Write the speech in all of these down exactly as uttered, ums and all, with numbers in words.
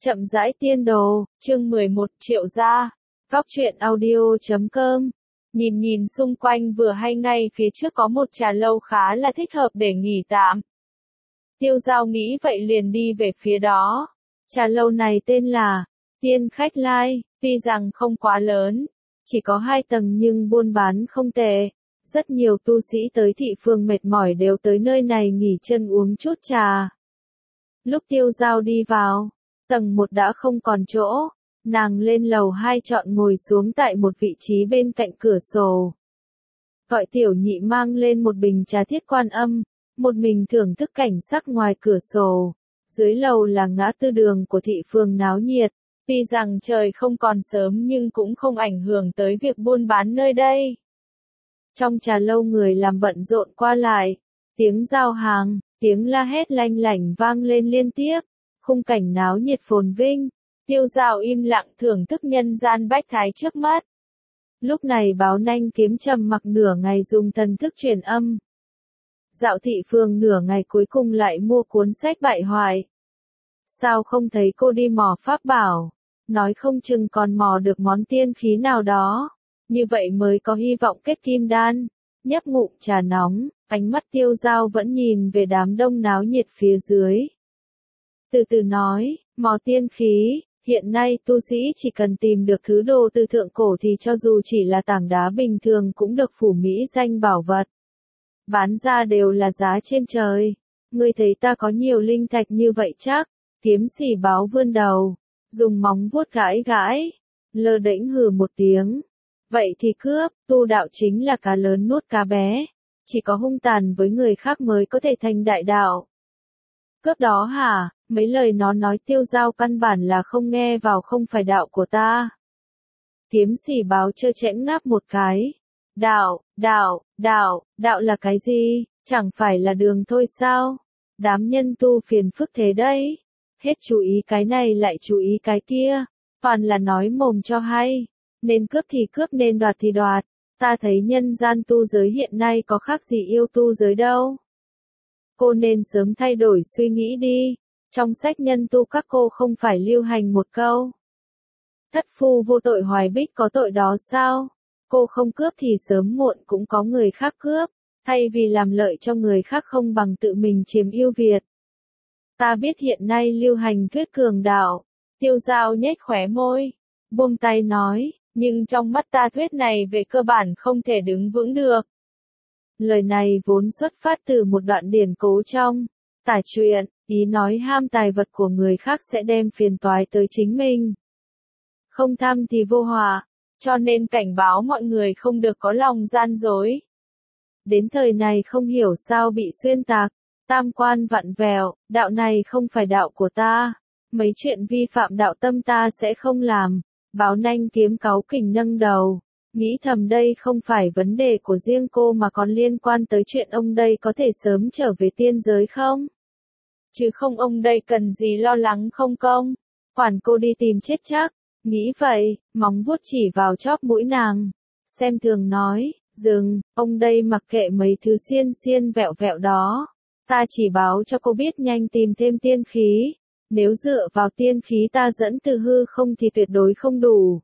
Chậm rãi tiên đồ, chương mười một Triệu gia. Góc truyện audio chấm com. Nhìn nhìn xung quanh vừa hay ngay phía trước có một trà lâu khá là thích hợp để nghỉ tạm. Tiêu Giao nghĩ vậy liền đi về phía đó. Trà lâu này tên là Tiên Khách Lai, tuy rằng không quá lớn, chỉ có hai tầng nhưng buôn bán không tệ. Rất nhiều tu sĩ tới thị phường mệt mỏi đều tới nơi này nghỉ chân uống chút trà. Lúc Tiêu Giao đi vào, tầng một đã không còn chỗ, nàng lên lầu hai chọn ngồi xuống tại một vị trí bên cạnh cửa sổ. Gọi tiểu nhị mang lên một bình trà thiết Quan Âm, một mình thưởng thức cảnh sắc ngoài cửa sổ. Dưới lầu là ngã tư đường của thị phường náo nhiệt, tuy rằng trời không còn sớm nhưng cũng không ảnh hưởng tới việc buôn bán nơi đây. Trong trà lâu người làm bận rộn qua lại, tiếng giao hàng, tiếng la hét lanh lảnh vang lên liên tiếp. Khung cảnh náo nhiệt phồn vinh, Tiêu Giao im lặng thưởng thức nhân gian bách thái trước mắt. Lúc này Báo Nanh Kiếm trầm mặc nửa ngày dùng thần thức truyền âm. Dạo thị phường nửa ngày cuối cùng lại mua cuốn sách bại hoại. Sao không thấy cô đi mò pháp bảo, nói không chừng còn mò được món tiên khí nào đó, như vậy mới có hy vọng kết kim đan. Nhấp ngụm trà nóng, ánh mắt Tiêu Giao vẫn nhìn về đám đông náo nhiệt phía dưới. Từ từ nói, mò tiên khí, hiện nay tu sĩ chỉ cần tìm được thứ đồ từ thượng cổ thì cho dù chỉ là tảng đá bình thường cũng được phủ mỹ danh bảo vật. Bán ra đều là giá trên trời. Ngươi thấy ta có nhiều linh thạch như vậy chắc? Kiếm Sĩ Báo vươn đầu, dùng móng vuốt gãi gãi, lơ đễnh hừ một tiếng. Vậy thì cướp, tu đạo chính là cá lớn nuốt cá bé, chỉ có hung tàn với người khác mới có thể thành đại đạo. Cướp đó hả? Mấy lời nó nói Tiêu Giao căn bản là không nghe vào, không phải đạo của ta. Kiếm Sĩ Báo trơ trẽn ngáp một cái. Đạo, đạo, đạo, đạo là cái gì? Chẳng phải là đường thôi sao? Đám nhân tu phiền phức thế đấy. Hết chú ý cái này lại chú ý cái kia. Toàn là nói mồm cho hay. Nên cướp thì cướp, nên đoạt thì đoạt. Ta thấy nhân gian tu giới hiện nay có khác gì yêu tu giới đâu. Cô nên sớm thay đổi suy nghĩ đi. Trong sách nhân tu các cô không phải lưu hành một câu. Thất phu vô tội hoài bích có tội đó sao? Cô không cướp thì sớm muộn cũng có người khác cướp. Thay vì làm lợi cho người khác không bằng tự mình chiếm ưu việt. Ta biết hiện nay lưu hành thuyết cường đạo. Tiêu Giao nhếch khóe môi, buông tay nói, nhưng trong mắt ta thuyết này về cơ bản không thể đứng vững được. Lời này vốn xuất phát từ một đoạn điển cố trong Tả Truyện, ý nói ham tài vật của người khác sẽ đem phiền toái tới chính mình. Không tham thì vô họa, cho nên cảnh báo mọi người không được có lòng gian dối. Đến thời này không hiểu sao bị xuyên tạc, tam quan vặn vẹo, đạo này không phải đạo của ta, mấy chuyện vi phạm đạo tâm ta sẽ không làm. Báo Nanh Kiếm cáu kỉnh nâng đầu, nghĩ thầm đây không phải vấn đề của riêng cô mà còn liên quan tới chuyện ông đây có thể sớm trở về tiên giới không? Chứ không ông đây cần gì lo lắng không công, quản cô đi tìm chết chắc. Nghĩ vậy, móng vuốt chỉ vào chóp mũi nàng, xem thường nói, dừng, ông đây mặc kệ mấy thứ xiên xiên vẹo vẹo đó. Ta chỉ báo cho cô biết nhanh tìm thêm tiên khí. Nếu dựa vào tiên khí ta dẫn từ hư không thì tuyệt đối không đủ.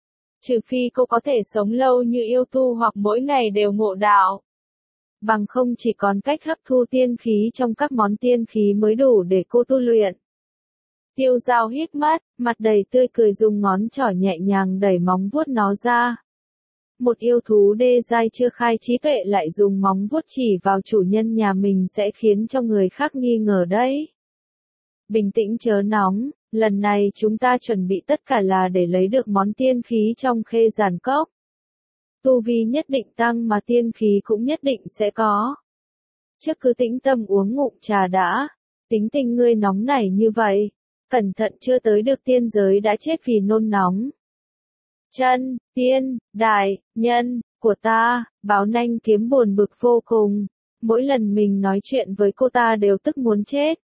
Trừ phi cô có thể sống lâu như yêu tu hoặc mỗi ngày đều ngộ đạo. Bằng không chỉ còn cách hấp thu tiên khí trong các món tiên khí mới đủ để cô tu luyện. Tiêu Giao hít mắt, mặt đầy tươi cười dùng ngón trỏ nhẹ nhàng đẩy móng vuốt nó ra. Một yêu thú đê giai chưa khai trí tuệ lại dùng móng vuốt chỉ vào chủ nhân nhà mình sẽ khiến cho người khác nghi ngờ đấy. Bình tĩnh chớ nóng, lần này chúng ta chuẩn bị tất cả là để lấy được món tiên khí trong Khê Giản Cốc. Tu vi nhất định tăng mà tiên khí cũng nhất định sẽ có. Trước cứ tĩnh tâm uống ngụm trà đã, tính tình ngươi nóng nảy như vậy, cẩn thận chưa tới được tiên giới đã chết vì nôn nóng. Chân, tiên, đại, nhân, của ta, Báo Nanh Kiếm buồn bực vô cùng, mỗi lần mình nói chuyện với cô ta đều tức muốn chết.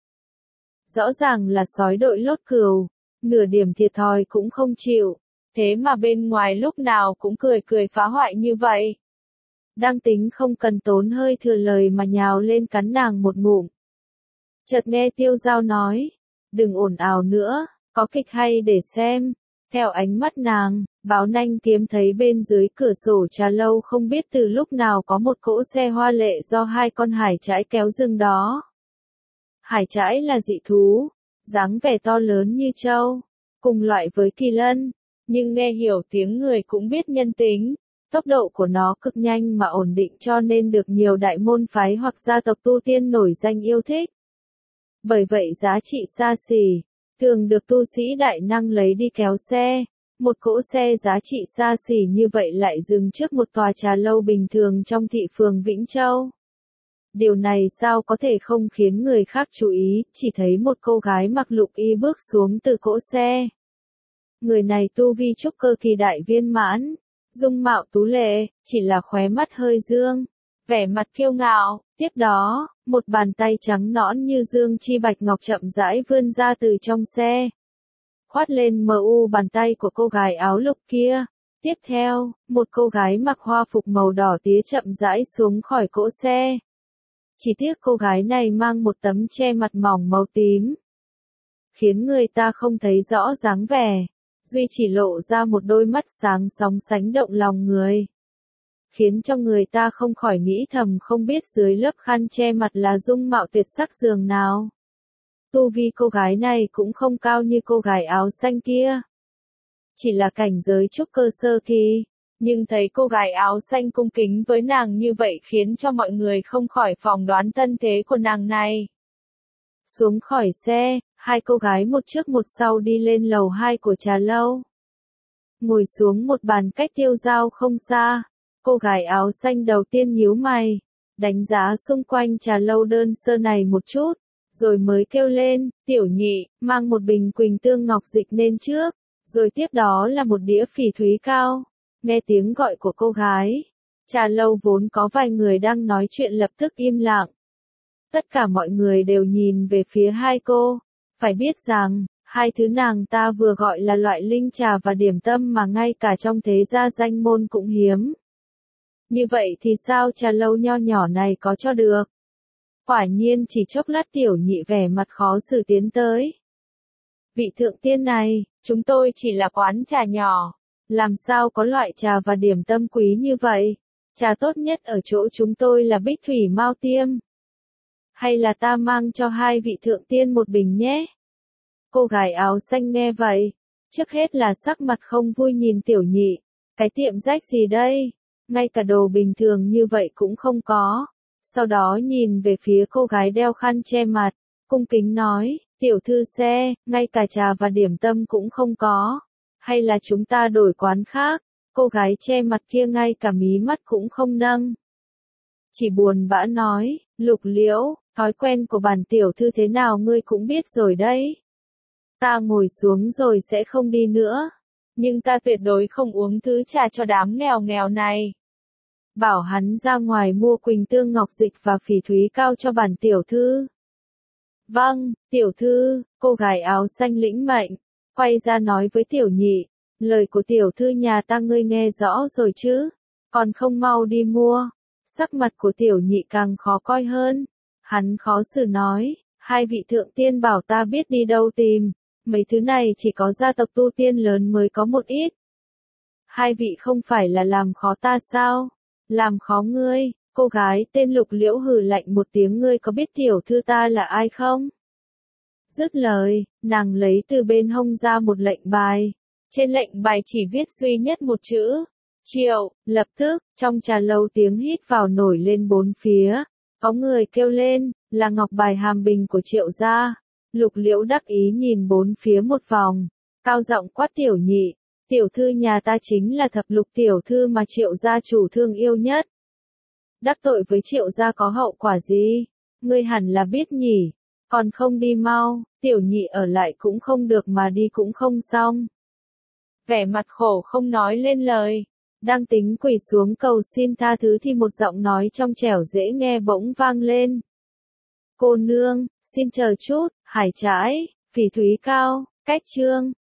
Rõ ràng là sói đội lốt cừu, nửa điểm thiệt thòi cũng không chịu, thế mà bên ngoài lúc nào cũng cười cười phá hoại như vậy. Đang tính không cần tốn hơi thừa lời mà nhào lên cắn nàng một ngụm. Chợt nghe Tiêu Giao nói, đừng ồn ào nữa, có kịch hay để xem. Theo ánh mắt nàng, Báo Nanh Kiếm thấy bên dưới cửa sổ trà lâu không biết từ lúc nào có một cỗ xe hoa lệ do hai con hải trãi kéo dừng đó. Hải trãi là dị thú, dáng vẻ to lớn như trâu, cùng loại với kỳ lân, nhưng nghe hiểu tiếng người cũng biết nhân tính. Tốc độ của nó cực nhanh mà ổn định cho nên được nhiều đại môn phái hoặc gia tộc tu tiên nổi danh yêu thích. Bởi vậy giá trị xa xỉ, thường được tu sĩ đại năng lấy đi kéo xe. Một cỗ xe giá trị xa xỉ như vậy lại dừng trước một tòa trà lâu bình thường trong thị phường Vĩnh Châu. Điều này sao có thể không khiến người khác chú ý, chỉ thấy một cô gái mặc lục y bước xuống từ cỗ xe. Người này tu vi trúc cơ kỳ đại viên mãn, dung mạo tú lệ, chỉ là khóe mắt hơi dương, vẻ mặt kiêu ngạo. Tiếp đó, một bàn tay trắng nõn như dương chi bạch ngọc chậm rãi vươn ra từ trong xe, khoát lên mờ u bàn tay của cô gái áo lục kia. Tiếp theo, một cô gái mặc hoa phục màu đỏ tía chậm rãi xuống khỏi cỗ xe. Chỉ tiếc cô gái này mang một tấm che mặt mỏng màu tím, khiến người ta không thấy rõ dáng vẻ, duy chỉ lộ ra một đôi mắt sáng sóng sánh động lòng người, khiến cho người ta không khỏi nghĩ thầm không biết dưới lớp khăn che mặt là dung mạo tuyệt sắc giường nào. Tu vi cô gái này cũng không cao như cô gái áo xanh kia, chỉ là cảnh giới trúc cơ sơ kỳ, nhưng thấy cô gái áo xanh cung kính với nàng như vậy khiến cho mọi người không khỏi phỏng đoán thân thế của nàng này. Xuống khỏi xe, hai cô gái một trước một sau đi lên lầu hai của trà lâu. Ngồi xuống một bàn cách tiêu dao không xa, cô gái áo xanh đầu tiên nhíu mày, đánh giá xung quanh trà lâu đơn sơ này một chút, rồi mới kêu lên, tiểu nhị, mang một bình quỳnh tương ngọc dịch lên trước, rồi tiếp đó là một đĩa phỉ thúy cao. Nghe tiếng gọi của cô gái, trà lâu vốn có vài người đang nói chuyện lập tức im lặng. Tất cả mọi người đều nhìn về phía hai cô, phải biết rằng, hai thứ nàng ta vừa gọi là loại linh trà và điểm tâm mà ngay cả trong thế gia danh môn cũng hiếm. Như vậy thì sao trà lâu nho nhỏ này có cho được? Quả nhiên chỉ chốc lát tiểu nhị vẻ mặt khó xử tiến tới. Vị thượng tiên này, chúng tôi chỉ là quán trà nhỏ, làm sao có loại trà và điểm tâm quý như vậy? Trà tốt nhất ở chỗ chúng tôi là bích thủy mao tiêm. Hay là ta mang cho hai vị thượng tiên một bình nhé? Cô gái áo xanh nghe vậy, trước hết là sắc mặt không vui nhìn tiểu nhị, cái tiệm rách gì đây? Ngay cả đồ bình thường như vậy cũng không có. Sau đó nhìn về phía cô gái đeo khăn che mặt, cung kính nói, tiểu thư xe, ngay cả trà và điểm tâm cũng không có. Hay là chúng ta đổi quán khác? Cô gái che mặt kia ngay cả mí mắt cũng không nâng, chỉ buồn bã nói, Lục Liễu, thói quen của bản tiểu thư thế nào ngươi cũng biết rồi đấy. Ta ngồi xuống rồi sẽ không đi nữa, nhưng ta tuyệt đối không uống thứ trà cho đám nghèo nghèo này. Bảo hắn ra ngoài mua quỳnh tương ngọc dịch và phỉ thúy cao cho bản tiểu thư. Vâng, tiểu thư, cô gái áo xanh lĩnh mệnh, quay ra nói với tiểu nhị, lời của tiểu thư nhà ta ngươi nghe rõ rồi chứ, còn không mau đi mua. Sắc mặt của tiểu nhị càng khó coi hơn, hắn khó xử nói, hai vị thượng tiên bảo ta biết đi đâu tìm, mấy thứ này chỉ có gia tộc tu tiên lớn mới có một ít. Hai vị không phải là làm khó ta sao? Làm khó ngươi? Cô gái tên Lục Liễu hừ lạnh một tiếng, ngươi có biết tiểu thư ta là ai không? Dứt lời, nàng lấy từ bên hông ra một lệnh bài. Trên lệnh bài chỉ viết duy nhất một chữ, Triệu. Lập tức, trong trà lâu tiếng hít vào nổi lên bốn phía. Có người kêu lên, là ngọc bài hàm bình của Triệu gia. Lục Liễu đắc ý nhìn bốn phía một vòng, cao giọng quát tiểu nhị, tiểu thư nhà ta chính là thập lục tiểu thư mà Triệu gia chủ thương yêu nhất. Đắc tội với Triệu gia có hậu quả gì? Ngươi hẳn là biết nhỉ, còn không đi mau, tiểu nhị ở lại cũng không được mà đi cũng không xong. Vẻ mặt khổ không nói lên lời, đang tính quỳ xuống cầu xin tha thứ thì một giọng nói trong trẻo dễ nghe bỗng vang lên. Cô nương, xin chờ chút, hải trãi, phỉ thúy cao, cách trương.